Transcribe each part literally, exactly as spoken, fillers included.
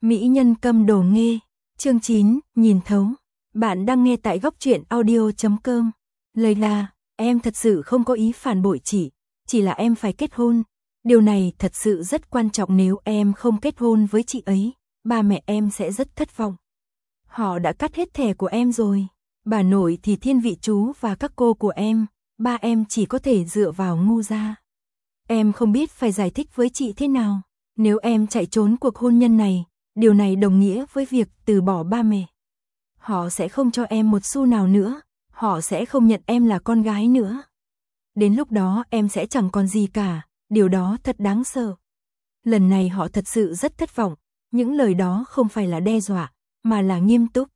Mỹ nhân câm đồ nghê, chương chín, nhìn thấu. Bạn đang nghe tại góc truyện audio chấm com. Lời là, em thật sự không có ý phản bội chị, chỉ là em phải kết hôn. Điều này thật sự rất quan trọng, nếu em không kết hôn với chị ấy, ba mẹ em sẽ rất thất vọng. Họ đã cắt hết thẻ của em rồi. Bà nội thì thiên vị chú và các cô của em, ba em chỉ có thể dựa vào ngu gia. Em không biết phải giải thích với chị thế nào. Nếu em chạy trốn cuộc hôn nhân này, điều này đồng nghĩa với việc từ bỏ ba mẹ. Họ sẽ không cho em một xu nào nữa, họ sẽ không nhận em là con gái nữa. Đến lúc đó em sẽ chẳng còn gì cả, điều đó thật đáng sợ. Lần này họ thật sự rất thất vọng, những lời đó không phải là đe dọa, mà là nghiêm túc.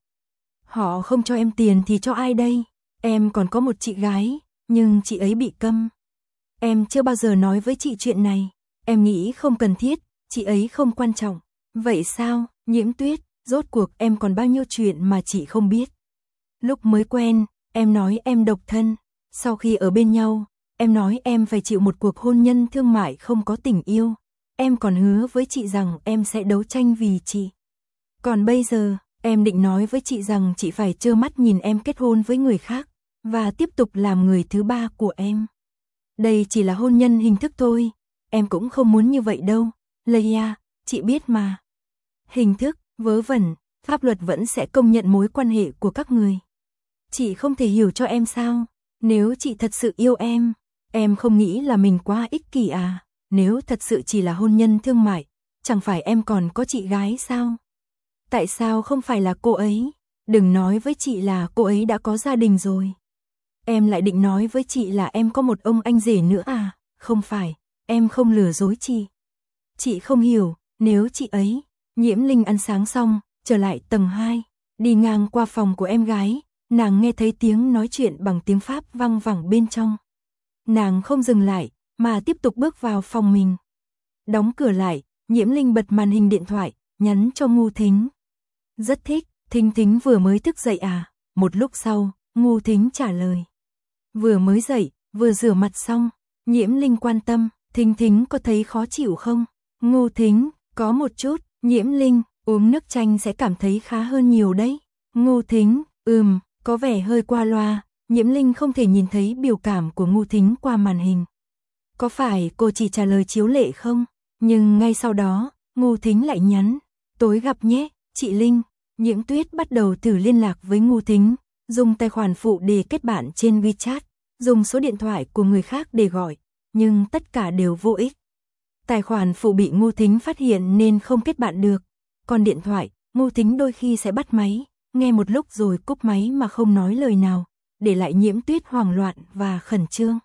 Họ không cho em tiền thì cho ai đây? Em còn có một chị gái, nhưng chị ấy bị câm. Em chưa bao giờ nói với chị chuyện này, em nghĩ không cần thiết, chị ấy không quan trọng. Vậy sao, Nhiễm Tuyết, rốt cuộc em còn bao nhiêu chuyện mà chị không biết? Lúc mới quen, em nói em độc thân, sau khi ở bên nhau, em nói em phải chịu một cuộc hôn nhân thương mại không có tình yêu. Em còn hứa với chị rằng em sẽ đấu tranh vì chị. Còn bây giờ, em định nói với chị rằng chị phải trơ mắt nhìn em kết hôn với người khác, và tiếp tục làm người thứ ba của em. Đây chỉ là hôn nhân hình thức thôi, em cũng không muốn như vậy đâu, Leia, chị biết mà. Hình thức, vớ vẩn, pháp luật vẫn sẽ công nhận mối quan hệ của các người. Chị không thể hiểu cho em sao? Nếu chị thật sự yêu em, em không nghĩ là mình quá ích kỷ à? Nếu thật sự chỉ là hôn nhân thương mại, chẳng phải em còn có chị gái sao? Tại sao không phải là cô ấy? Đừng nói với chị là cô ấy đã có gia đình rồi. Em lại định nói với chị là em có một ông anh rể nữa à? Không phải, em không lừa dối chị. Chị không hiểu, nếu chị ấy... Nhiễm Linh ăn sáng xong, trở lại tầng hai, đi ngang qua phòng của em gái, nàng nghe thấy tiếng nói chuyện bằng tiếng Pháp vang vẳng bên trong. Nàng không dừng lại, mà tiếp tục bước vào phòng mình. Đóng cửa lại, Nhiễm Linh bật màn hình điện thoại, nhắn cho Ngu Thính. Rất thích, Thính Thính vừa mới thức dậy à? Một lúc sau, Ngu Thính trả lời. Vừa mới dậy, vừa rửa mặt xong. Nhiễm Linh quan tâm, Thính Thính có thấy khó chịu không? Ngu Thính, có một chút. Nhiễm Linh, uống nước chanh sẽ cảm thấy khá hơn nhiều đấy. Ngu Thính, ừm, có vẻ hơi qua loa. Nhiễm Linh không thể nhìn thấy biểu cảm của Ngu Thính qua màn hình. Có phải cô chỉ trả lời chiếu lệ không? Nhưng ngay sau đó, Ngu Thính lại nhắn. Tối gặp nhé, chị Linh. Nhiễm Tuyết bắt đầu thử liên lạc với Ngu Thính, dùng tài khoản phụ để kết bạn trên WeChat, dùng số điện thoại của người khác để gọi, nhưng tất cả đều vô ích. Tài khoản phụ bị Ngu Thính phát hiện nên không kết bạn được. Còn điện thoại, Ngu Thính đôi khi sẽ bắt máy, nghe một lúc rồi cúp máy mà không nói lời nào, để lại Nhiễm Tuyết hoảng loạn và khẩn trương.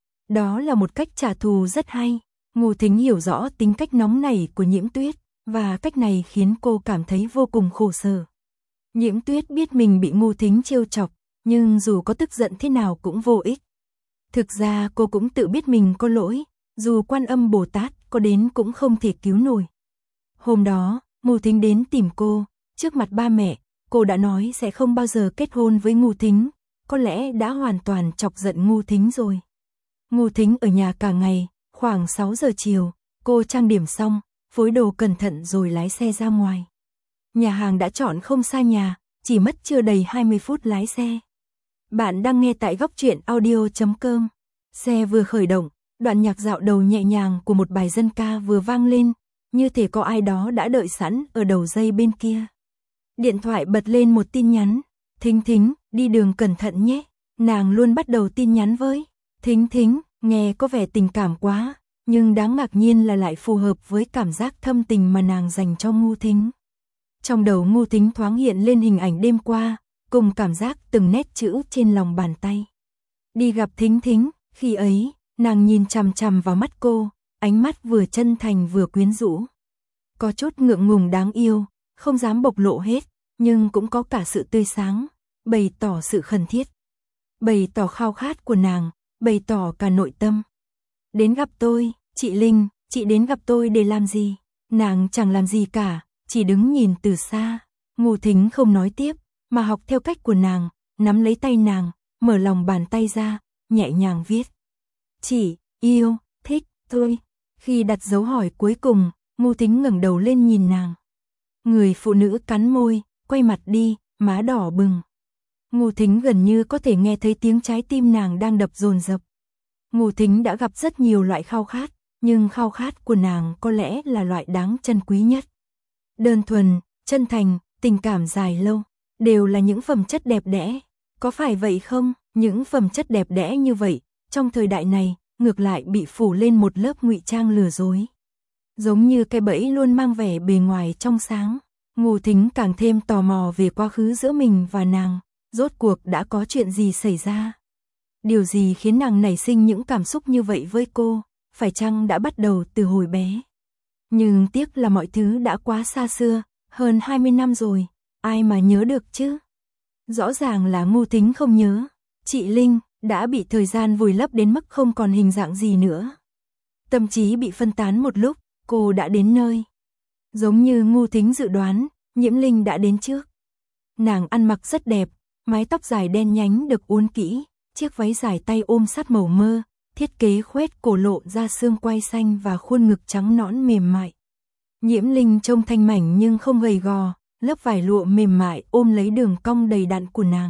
Đó là một cách trả thù rất hay. Ngu Thính hiểu rõ tính cách nóng nảy của Nhiễm Tuyết, và cách này khiến cô cảm thấy vô cùng khổ sở. Nhiễm Tuyết biết mình bị Ngu Thính trêu chọc, nhưng dù có tức giận thế nào cũng vô ích. Thực ra cô cũng tự biết mình có lỗi, dù Quan Âm Bồ Tát có đến cũng không thể cứu nổi. Hôm đó, Ngu Thính đến tìm cô, trước mặt ba mẹ, cô đã nói sẽ không bao giờ kết hôn với Ngu Thính, có lẽ đã hoàn toàn chọc giận Ngu Thính rồi. Ngu Thính ở nhà cả ngày, khoảng sáu giờ chiều, cô trang điểm xong, phối đồ cẩn thận rồi lái xe ra ngoài. Nhà hàng đã chọn không xa nhà, chỉ mất chưa đầy hai mươi phút lái xe. Bạn đang nghe tại góc truyện audio chấm com. Xe vừa khởi động, đoạn nhạc dạo đầu nhẹ nhàng của một bài dân ca vừa vang lên, như thể có ai đó đã đợi sẵn ở đầu dây bên kia. Điện thoại bật lên một tin nhắn. Thính Thính, đi đường cẩn thận nhé. Nàng luôn bắt đầu tin nhắn với Thính Thính, nghe có vẻ tình cảm quá, nhưng đáng ngạc nhiên là lại phù hợp với cảm giác thâm tình mà nàng dành cho Ngu Thính. Trong đầu Ngu Thính thoáng hiện lên hình ảnh đêm qua, cùng cảm giác từng nét chữ trên lòng bàn tay. Đi gặp Thính Thính, khi ấy, nàng nhìn chằm chằm vào mắt cô, ánh mắt vừa chân thành vừa quyến rũ. Có chút ngượng ngùng đáng yêu, không dám bộc lộ hết, nhưng cũng có cả sự tươi sáng, bày tỏ sự khẩn thiết. Bày tỏ khao khát của nàng, bày tỏ cả nội tâm. Đến gặp tôi, chị Linh, chị đến gặp tôi để làm gì? Nàng chẳng làm gì cả, chỉ đứng nhìn từ xa. Ngu Thính không nói tiếp, mà học theo cách của nàng, nắm lấy tay nàng, mở lòng bàn tay ra, nhẹ nhàng viết. Chị, yêu, thích, thôi. Khi đặt dấu hỏi cuối cùng, Ngu Thính ngẩng đầu lên nhìn nàng. Người phụ nữ cắn môi, quay mặt đi, má đỏ bừng. Ngô Thính gần như có thể nghe thấy tiếng trái tim nàng đang đập dồn dập. Ngô Thính đã gặp rất nhiều loại khao khát, nhưng khao khát của nàng có lẽ là loại đáng trân quý nhất. Đơn thuần, chân thành, tình cảm dài lâu, đều là những phẩm chất đẹp đẽ. Có phải vậy không? Những phẩm chất đẹp đẽ như vậy, trong thời đại này, ngược lại bị phủ lên một lớp ngụy trang lừa dối. Giống như cái bẫy luôn mang vẻ bề ngoài trong sáng. Ngô Thính càng thêm tò mò về quá khứ giữa mình và nàng, rốt cuộc đã có chuyện gì xảy ra. Điều gì khiến nàng nảy sinh những cảm xúc như vậy với cô, phải chăng đã bắt đầu từ hồi bé. Nhưng tiếc là mọi thứ đã quá xa xưa, hơn hai mươi năm rồi, ai mà nhớ được chứ. Rõ ràng là Ngô Thính không nhớ, chị Linh đã bị thời gian vùi lấp đến mức không còn hình dạng gì nữa. Tâm trí bị phân tán một lúc, cô đã đến nơi. Giống như Ngô Thính dự đoán, Nhiễm Linh đã đến trước. Nàng ăn mặc rất đẹp, mái tóc dài đen nhánh được uốn kỹ, chiếc váy dài tay ôm sát màu mơ, thiết kế khoét cổ lộ ra xương quai xanh và khuôn ngực trắng nõn mềm mại. Nhiễm Linh trông thanh mảnh nhưng không gầy gò, lớp vải lụa mềm mại ôm lấy đường cong đầy đặn của nàng.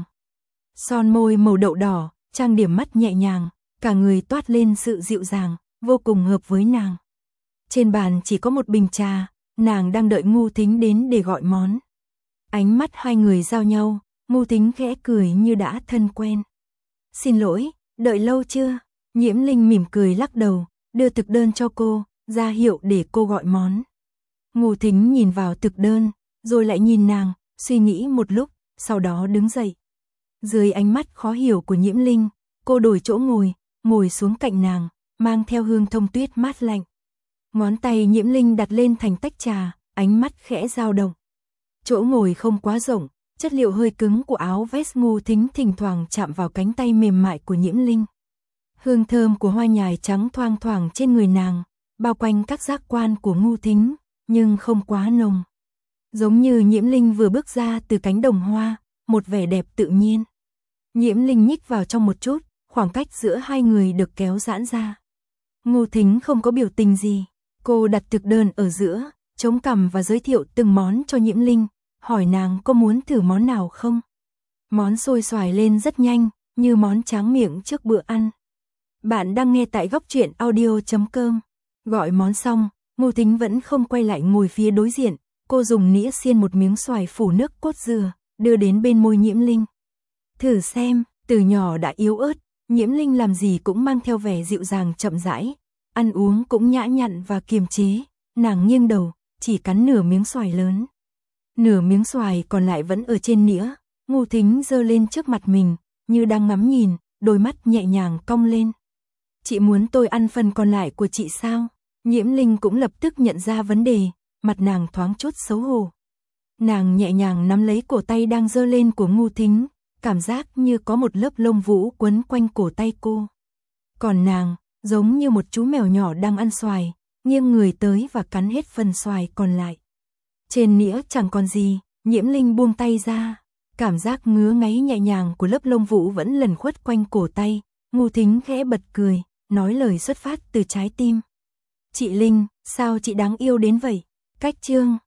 Son môi màu đậu đỏ, trang điểm mắt nhẹ nhàng, cả người toát lên sự dịu dàng, vô cùng hợp với nàng. Trên bàn chỉ có một bình trà, nàng đang đợi Ngô Thính đến để gọi món. Ánh mắt hai người giao nhau, Ngô Thính khẽ cười như đã thân quen. Xin lỗi, đợi lâu chưa? Nhiễm Linh mỉm cười lắc đầu, đưa thực đơn cho cô, ra hiệu để cô gọi món. Ngô Thính nhìn vào thực đơn, rồi lại nhìn nàng, suy nghĩ một lúc, sau đó đứng dậy. Dưới ánh mắt khó hiểu của Nhiễm Linh, cô đổi chỗ ngồi, ngồi xuống cạnh nàng, mang theo hương thông tuyết mát lạnh. Ngón tay Nhiễm Linh đặt lên thành tách trà, ánh mắt khẽ dao động. Chỗ ngồi không quá rộng, chất liệu hơi cứng của áo vest Ngô Thính thỉnh thoảng chạm vào cánh tay mềm mại của Nhiễm Linh. Hương thơm của hoa nhài trắng thoang thoảng trên người nàng, bao quanh các giác quan của Ngô Thính, nhưng không quá nồng. Giống như Nhiễm Linh vừa bước ra từ cánh đồng hoa, một vẻ đẹp tự nhiên. Nhiễm Linh nhích vào trong một chút, khoảng cách giữa hai người được kéo giãn ra. Ngô Thính không có biểu tình gì, cô đặt thực đơn ở giữa, chống cằm và giới thiệu từng món cho Nhiễm Linh, hỏi nàng có muốn thử món nào không. Món xôi xoài lên rất nhanh, như món tráng miệng trước bữa ăn. Bạn đang nghe tại góc truyện audio chấm com. Gọi món xong, Ngô Thính vẫn không quay lại ngồi phía đối diện, cô dùng nĩa xiên một miếng xoài phủ nước cốt dừa, đưa đến bên môi Nhiễm Linh. Thử xem, từ nhỏ đã yếu ớt, Nhiễm Linh làm gì cũng mang theo vẻ dịu dàng chậm rãi, ăn uống cũng nhã nhặn và kiềm chế, nàng nghiêng đầu, chỉ cắn nửa miếng xoài lớn. Nửa miếng xoài còn lại vẫn ở trên nĩa, Ngô Thính giơ lên trước mặt mình, như đang ngắm nhìn, đôi mắt nhẹ nhàng cong lên. Chị muốn tôi ăn phần còn lại của chị sao? Nhiễm Linh cũng lập tức nhận ra vấn đề, mặt nàng thoáng chút xấu hổ. Nàng nhẹ nhàng nắm lấy cổ tay đang giơ lên của Ngô Thính, cảm giác như có một lớp lông vũ quấn quanh cổ tay cô. Còn nàng, giống như một chú mèo nhỏ đang ăn xoài, nghiêng người tới và cắn hết phần xoài còn lại. Trên nĩa chẳng còn gì, Nhiễm Linh buông tay ra, cảm giác ngứa ngáy nhẹ nhàng của lớp lông vũ vẫn lẩn khuất quanh cổ tay. Ngô Thính khẽ bật cười, nói lời xuất phát từ trái tim. Chị Linh, sao chị đáng yêu đến vậy? Cách chương